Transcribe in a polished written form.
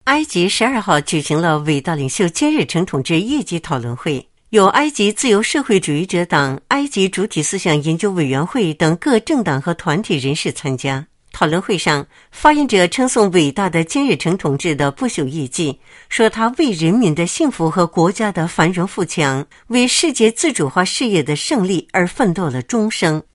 埃及12号举行了伟大领袖金日成同志业绩讨论会，有埃及自由社会主义者党、埃及主体思想研究委员会等各政党和团体人士参加。讨论会上，发言者称颂伟大的金日成同志的不朽业绩，说他为人民的幸福和国家的繁荣富强，为世界自主化事业的胜利而奋斗了终生。